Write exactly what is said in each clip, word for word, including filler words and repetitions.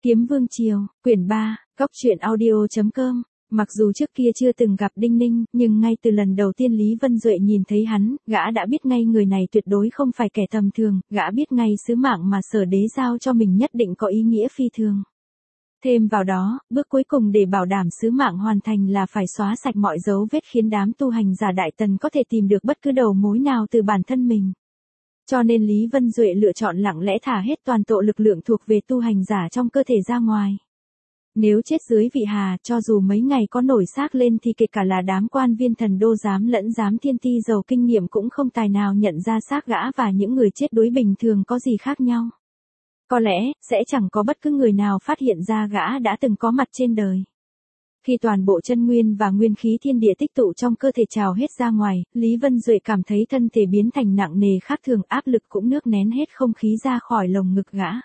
Kiếm Vương Triều, quyển ba, góc truyện audio chấm com. Mặc dù trước kia chưa từng gặp Đinh Ninh, nhưng ngay từ lần đầu tiên Lý Vân Duệ nhìn thấy hắn, gã đã biết ngay người này tuyệt đối không phải kẻ tầm thường, gã biết ngay sứ mạng mà Sở Đế giao cho mình nhất định có ý nghĩa phi thường. Thêm vào đó, bước cuối cùng để bảo đảm sứ mạng hoàn thành là phải xóa sạch mọi dấu vết khiến đám tu hành giả Đại Tần có thể tìm được bất cứ đầu mối nào từ bản thân mình. Cho nên Lý Vân Duệ lựa chọn lặng lẽ thả hết toàn bộ lực lượng thuộc về tu hành giả trong cơ thể ra ngoài. Nếu chết dưới vị hà, cho dù mấy ngày có nổi xác lên thì kể cả là đám quan viên thần đô giám lẫn giám thiên ti giàu kinh nghiệm cũng không tài nào nhận ra xác gã và những người chết đuối bình thường có gì khác nhau. Có lẽ, sẽ chẳng có bất cứ người nào phát hiện ra gã đã từng có mặt trên đời. Khi toàn bộ chân nguyên và nguyên khí thiên địa tích tụ trong cơ thể trào hết ra ngoài, Lý Vân Duệ cảm thấy thân thể biến thành nặng nề khác thường, áp lực cũng nước nén hết không khí ra khỏi lồng ngực gã.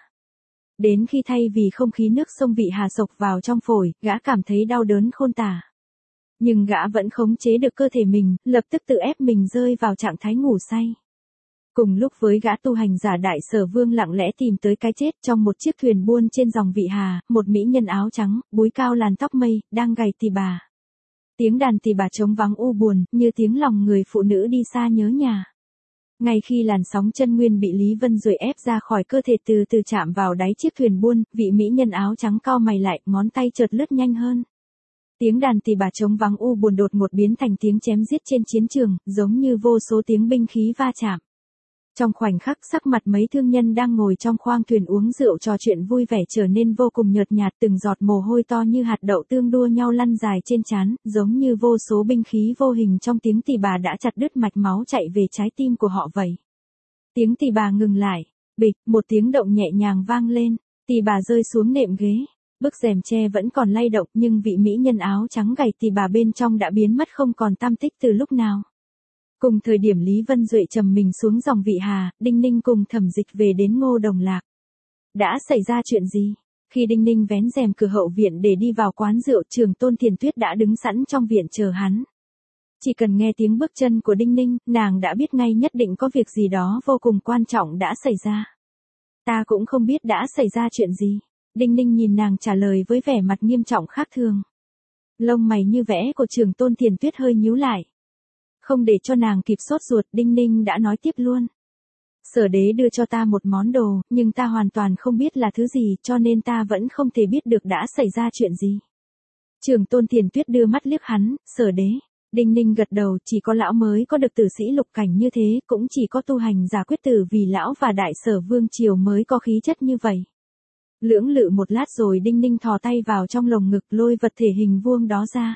Đến khi thay vì không khí nước sông vị hà sộc vào trong phổi, gã cảm thấy đau đớn khôn tả. Nhưng gã vẫn khống chế được cơ thể mình, lập tức tự ép mình rơi vào trạng thái ngủ say. Cùng lúc với gã tu hành giả Đại Sở Vương lặng lẽ tìm tới cái chết, trong một chiếc thuyền buôn trên dòng vị hà, một mỹ nhân áo trắng, búi cao làn tóc mây, đang gảy tỳ bà. Tiếng đàn tỳ bà trống vắng u buồn, như tiếng lòng người phụ nữ đi xa nhớ nhà. Ngay khi làn sóng chân nguyên bị Lý Vân Duệ ép ra khỏi cơ thể từ từ chạm vào đáy chiếc thuyền buôn, vị mỹ nhân áo trắng cau mày lại, ngón tay chợt lướt nhanh hơn. Tiếng đàn tỳ bà trống vắng u buồn đột ngột biến thành tiếng chém giết trên chiến trường, giống như vô số tiếng binh khí va chạm. Trong khoảnh khắc, sắc mặt mấy thương nhân đang ngồi trong khoang thuyền uống rượu trò chuyện vui vẻ trở nên vô cùng nhợt nhạt, từng giọt mồ hôi to như hạt đậu tương đua nhau lăn dài trên trán, giống như vô số binh khí vô hình trong tiếng tỳ bà đã chặt đứt mạch máu chạy về trái tim của họ vậy. Tiếng tỳ bà ngừng lại, bịch, một tiếng động nhẹ nhàng vang lên, tỳ bà rơi xuống nệm ghế. Bức rèm tre vẫn còn lay động, nhưng vị mỹ nhân áo trắng gầy tỳ bà bên trong đã biến mất không còn tăm tích từ lúc nào. Cùng thời điểm Lý Vân Duệ trầm mình xuống dòng vị hà, Đinh Ninh cùng Thẩm Dịch về đến Ngô Đồng Lạc. Đã xảy ra chuyện gì? Khi Đinh Ninh vén rèm cửa hậu viện để đi vào quán rượu, Trường Tôn Thiền Tuyết đã đứng sẵn trong viện chờ hắn. Chỉ cần nghe tiếng bước chân của Đinh Ninh, nàng đã biết ngay nhất định có việc gì đó vô cùng quan trọng đã xảy ra. Ta cũng không biết đã xảy ra chuyện gì. Đinh Ninh nhìn nàng trả lời với vẻ mặt nghiêm trọng khác thường. Lông mày như vẽ của Trường Tôn Thiền Tuyết hơi nhíu lại. Không để cho nàng kịp sốt ruột, Đinh Ninh đã nói tiếp luôn. Sở Đế đưa cho ta một món đồ, nhưng ta hoàn toàn không biết là thứ gì, cho nên ta vẫn không thể biết được đã xảy ra chuyện gì. Trường Tôn Thiền Tuyết đưa mắt liếc hắn, Sở Đế. Đinh Ninh gật đầu, chỉ có lão mới có được tử sĩ lục cảnh như thế, cũng chỉ có tu hành giả quyết tử vì lão và Đại Sở Vương Triều mới có khí chất như vậy. Lưỡng lự một lát rồi Đinh Ninh thò tay vào trong lồng ngực lôi vật thể hình vuông đó ra.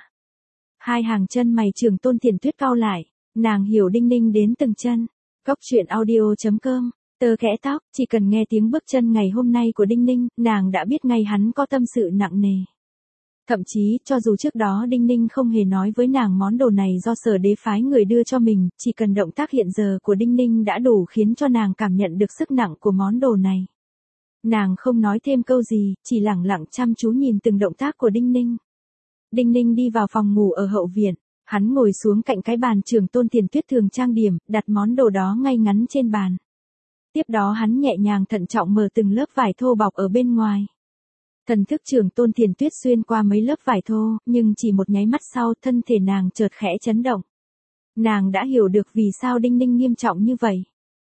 Hai hàng chân mày Trường Tôn Thiền Tuyết cau lại, nàng hiểu Đinh Ninh đến từng chân. Góc truyện audio chấm com, tơ kẽ tóc, chỉ cần nghe tiếng bước chân ngày hôm nay của Đinh Ninh, nàng đã biết ngay hắn có tâm sự nặng nề. Thậm chí, cho dù trước đó Đinh Ninh không hề nói với nàng món đồ này do Sở Đế phái người đưa cho mình, chỉ cần động tác hiện giờ của Đinh Ninh đã đủ khiến cho nàng cảm nhận được sức nặng của món đồ này. Nàng không nói thêm câu gì, chỉ lẳng lặng chăm chú nhìn từng động tác của Đinh Ninh. Đinh Ninh đi vào phòng ngủ ở hậu viện, hắn ngồi xuống cạnh cái bàn Trường Tôn Thiền Tuyết thường trang điểm, đặt món đồ đó ngay ngắn trên bàn. Tiếp đó hắn nhẹ nhàng thận trọng mở từng lớp vải thô bọc ở bên ngoài. Thần thức Trường Tôn Thiền Tuyết xuyên qua mấy lớp vải thô, nhưng chỉ một nháy mắt sau thân thể nàng chợt khẽ chấn động. Nàng đã hiểu được vì sao Đinh Ninh nghiêm trọng như vậy.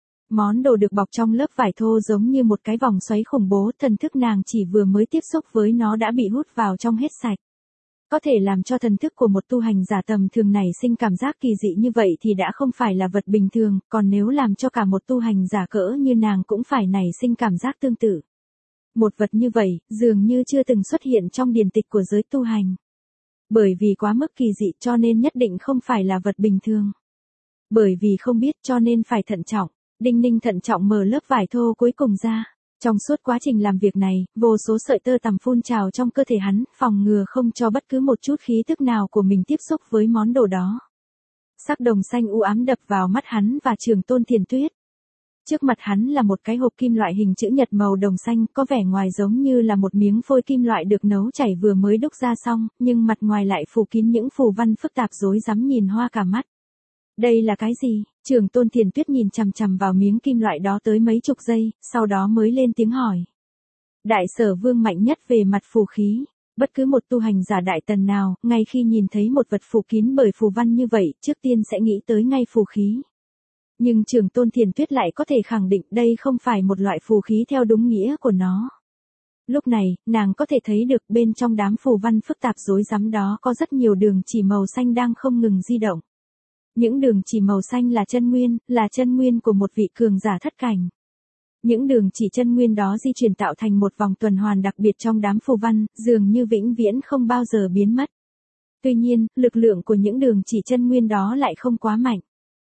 Món đồ được bọc trong lớp vải thô giống như một cái vòng xoáy khủng bố, thần thức nàng chỉ vừa mới tiếp xúc với nó đã bị hút vào trong hết sạch. Có thể làm cho thần thức của một tu hành giả tầm thường này sinh cảm giác kỳ dị như vậy thì đã không phải là vật bình thường, còn nếu làm cho cả một tu hành giả cỡ như nàng cũng phải nảy sinh cảm giác tương tự. Một vật như vậy, dường như chưa từng xuất hiện trong điển tịch của giới tu hành. Bởi vì quá mức kỳ dị cho nên nhất định không phải là vật bình thường. Bởi vì không biết cho nên phải thận trọng, Đinh Ninh thận trọng mở lớp vải thô cuối cùng ra. Trong suốt quá trình làm việc này, vô số sợi tơ tằm phun trào trong cơ thể hắn, phòng ngừa không cho bất cứ một chút khí tức nào của mình tiếp xúc với món đồ đó. Sắc đồng xanh u ám đập vào mắt hắn và Trường Tôn Thiền Tuyết. Trước mặt hắn là một cái hộp kim loại hình chữ nhật màu đồng xanh, có vẻ ngoài giống như là một miếng phôi kim loại được nấu chảy vừa mới đúc ra xong, nhưng mặt ngoài lại phủ kín những phù văn phức tạp rối rắm nhìn hoa cả mắt. Đây là cái gì? Trường Tôn Thiền Tuyết nhìn chằm chằm vào miếng kim loại đó tới mấy chục giây, sau đó mới lên tiếng hỏi. Đại Sở Vương mạnh nhất về mặt phù khí. Bất cứ một tu hành giả đại tần nào, ngay khi nhìn thấy một vật phủ kín bởi phù văn như vậy, trước tiên sẽ nghĩ tới ngay phù khí. Nhưng Trường Tôn Thiền Tuyết lại có thể khẳng định đây không phải một loại phù khí theo đúng nghĩa của nó. Lúc này, nàng có thể thấy được bên trong đám phù văn phức tạp rối rắm đó có rất nhiều đường chỉ màu xanh đang không ngừng di động. Những đường chỉ màu xanh là chân nguyên, là chân nguyên của một vị cường giả thất cảnh. Những đường chỉ chân nguyên đó di chuyển tạo thành một vòng tuần hoàn đặc biệt trong đám phù văn, dường như vĩnh viễn không bao giờ biến mất. Tuy nhiên, lực lượng của những đường chỉ chân nguyên đó lại không quá mạnh.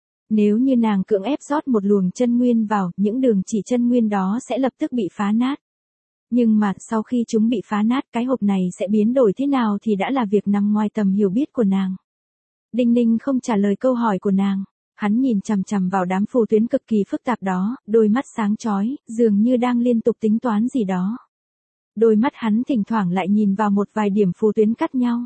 Nếu như nàng cưỡng ép rót một luồng chân nguyên vào, những đường chỉ chân nguyên đó sẽ lập tức bị phá nát. Nhưng mà, sau khi chúng bị phá nát, cái hộp này sẽ biến đổi thế nào thì đã là việc nằm ngoài tầm hiểu biết của nàng. Đinh Ninh không trả lời câu hỏi của nàng. Hắn nhìn chằm chằm vào đám phù tuyến cực kỳ phức tạp đó, đôi mắt sáng chói, dường như đang liên tục tính toán gì đó. Đôi mắt hắn thỉnh thoảng lại nhìn vào một vài điểm phù tuyến cắt nhau.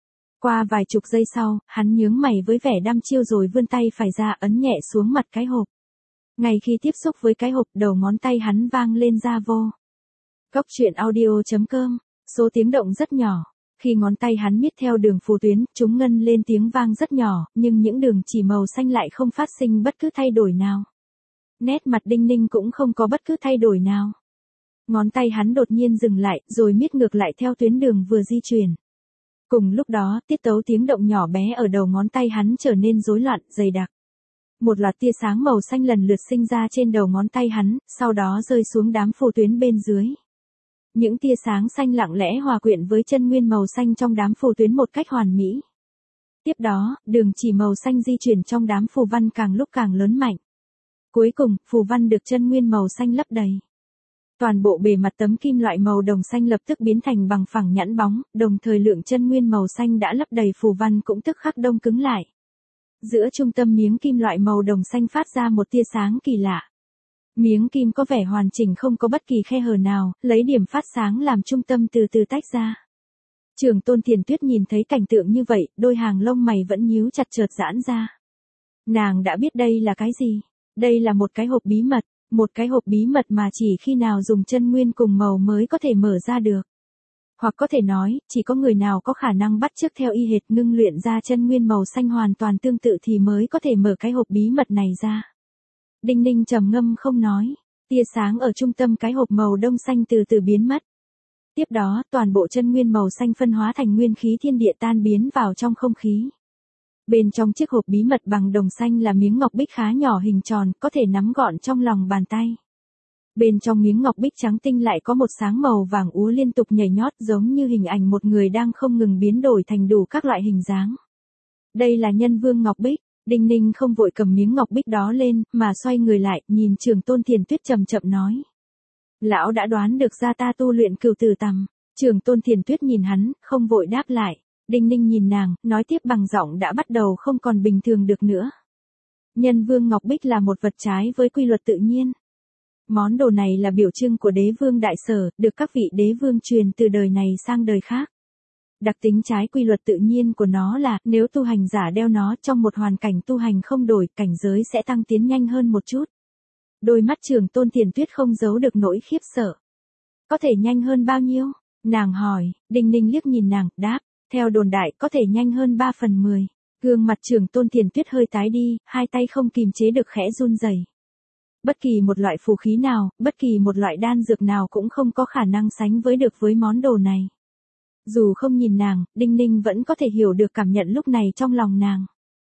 Qua vài chục giây sau, hắn nhướng mày với vẻ đăm chiêu rồi vươn tay phải ra ấn nhẹ xuống mặt cái hộp. Ngay khi tiếp xúc với cái hộp, đầu ngón tay hắn vang lên ra vô. Góc truyện audio chấm com, số tiếng động rất nhỏ. Khi ngón tay hắn miết theo đường phù tuyến, chúng ngân lên tiếng vang rất nhỏ, nhưng những đường chỉ màu xanh lại không phát sinh bất cứ thay đổi nào. Nét mặt Đinh Ninh cũng không có bất cứ thay đổi nào. Ngón tay hắn đột nhiên dừng lại, rồi miết ngược lại theo tuyến đường vừa di chuyển. Cùng lúc đó, tiết tấu tiếng động nhỏ bé ở đầu ngón tay hắn trở nên rối loạn, dày đặc. Một loạt tia sáng màu xanh lần lượt sinh ra trên đầu ngón tay hắn, sau đó rơi xuống đám phù tuyến bên dưới. Những tia sáng xanh lặng lẽ hòa quyện với chân nguyên màu xanh trong đám phù tuyến một cách hoàn mỹ. Tiếp đó, đường chỉ màu xanh di chuyển trong đám phù văn càng lúc càng lớn mạnh. Cuối cùng, phù văn được chân nguyên màu xanh lấp đầy. Toàn bộ bề mặt tấm kim loại màu đồng xanh lập tức biến thành bằng phẳng nhẵn bóng, đồng thời lượng chân nguyên màu xanh đã lấp đầy phù văn cũng tức khắc đông cứng lại. Giữa trung tâm miếng kim loại màu đồng xanh phát ra một tia sáng kỳ lạ. Miếng kim có vẻ hoàn chỉnh không có bất kỳ khe hở nào, lấy điểm phát sáng làm trung tâm từ từ tách ra. Trường Tôn Thiền Tuyết nhìn thấy cảnh tượng như vậy, đôi hàng lông mày vẫn nhíu chặt chợt giãn ra. Nàng đã biết đây là cái gì? Đây là một cái hộp bí mật, một cái hộp bí mật mà chỉ khi nào dùng chân nguyên cùng màu mới có thể mở ra được. Hoặc có thể nói, chỉ có người nào có khả năng bắt chước theo y hệt ngưng luyện ra chân nguyên màu xanh hoàn toàn tương tự thì mới có thể mở cái hộp bí mật này ra. Đinh Ninh trầm ngâm không nói, tia sáng ở trung tâm cái hộp màu đông xanh từ từ biến mất. Tiếp đó, toàn bộ chân nguyên màu xanh phân hóa thành nguyên khí thiên địa tan biến vào trong không khí. Bên trong chiếc hộp bí mật bằng đồng xanh là miếng ngọc bích khá nhỏ hình tròn, có thể nắm gọn trong lòng bàn tay. Bên trong miếng ngọc bích trắng tinh lại có một sáng màu vàng úa liên tục nhảy nhót giống như hình ảnh một người đang không ngừng biến đổi thành đủ các loại hình dáng. Đây là Nhân Vương Ngọc Bích. Đinh Ninh không vội cầm miếng ngọc bích đó lên, mà xoay người lại, nhìn Trường Tôn Thiền Tuyết chậm chậm nói. Lão đã đoán được ra ta tu luyện cửu tử tằm. Trường Tôn Thiền Tuyết nhìn hắn, không vội đáp lại. Đinh Ninh nhìn nàng, nói tiếp bằng giọng đã bắt đầu không còn bình thường được nữa. Nhân Vương Ngọc Bích là một vật trái với quy luật tự nhiên. Món đồ này là biểu trưng của đế vương Đại Sở, được các vị đế vương truyền từ đời này sang đời khác. Đặc tính trái quy luật tự nhiên của nó là, nếu tu hành giả đeo nó trong một hoàn cảnh tu hành không đổi, cảnh giới sẽ tăng tiến nhanh hơn một chút. Đôi mắt Trường Tôn Thiền Tuyết không giấu được nỗi khiếp sợ. Có thể nhanh hơn bao nhiêu? Nàng hỏi. Đinh Ninh liếc nhìn nàng, đáp, theo đồn đại có thể nhanh hơn ba phần mười. Gương mặt Trường Tôn Thiền Tuyết hơi tái đi, hai tay không kìm chế được khẽ run rẩy. Bất kỳ một loại phù khí nào, bất kỳ một loại đan dược nào cũng không có khả năng sánh với được với món đồ này. Dù không nhìn nàng, Đinh Ninh vẫn có thể hiểu được cảm nhận lúc này trong lòng nàng.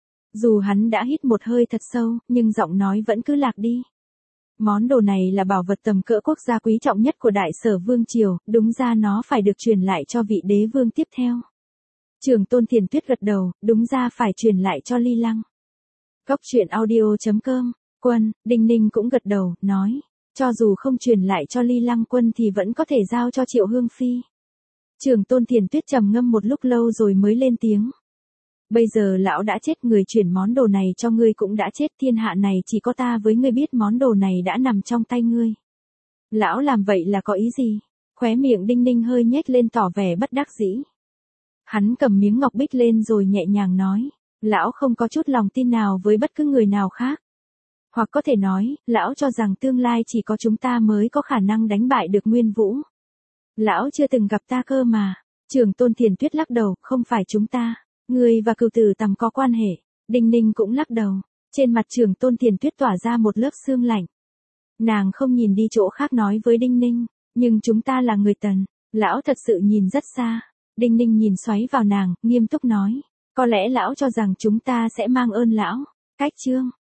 Dù hắn đã hít một hơi thật sâu, nhưng giọng nói vẫn cứ lạc đi. Món đồ này là bảo vật tầm cỡ quốc gia quý trọng nhất của Đại Sở Vương Triều, đúng ra nó phải được truyền lại cho vị đế vương tiếp theo. Trường Tôn Thiền Tuyết gật đầu, đúng ra phải truyền lại cho Ly Lăng. Góc truyện audio chấm com, Quân, Đinh Ninh cũng gật đầu, nói, cho dù không truyền lại cho Ly Lăng Quân thì vẫn có thể giao cho Triệu Hương Phi. Trường Tôn Thiền Tuyết trầm ngâm một lúc lâu rồi mới lên tiếng. Bây giờ lão đã chết, người chuyển món đồ này cho ngươi cũng đã chết, thiên hạ này chỉ có ta với ngươi biết món đồ này đã nằm trong tay ngươi. Lão làm vậy là có ý gì? Khóe miệng Đinh Ninh hơi nhếch lên tỏ vẻ bất đắc dĩ. Hắn cầm miếng ngọc bích lên rồi nhẹ nhàng nói, lão không có chút lòng tin nào với bất cứ người nào khác. Hoặc có thể nói, lão cho rằng tương lai chỉ có chúng ta mới có khả năng đánh bại được Nguyên Vũ. Lão chưa từng gặp ta cơ mà. Trưởng tôn Thiền Tuyết lắc đầu, không phải chúng ta. Ngươi và Cửu Tử Tằm có quan hệ. Đinh Ninh cũng lắc đầu. Trên mặt trưởng tôn Thiền Tuyết tỏa ra một lớp sương lạnh. Nàng không nhìn đi chỗ khác nói với Đinh Ninh. Nhưng chúng ta là người Tần. Lão thật sự nhìn rất xa. Đinh Ninh nhìn xoáy vào nàng, nghiêm túc nói. Có lẽ lão cho rằng chúng ta sẽ mang ơn lão. Cách chương.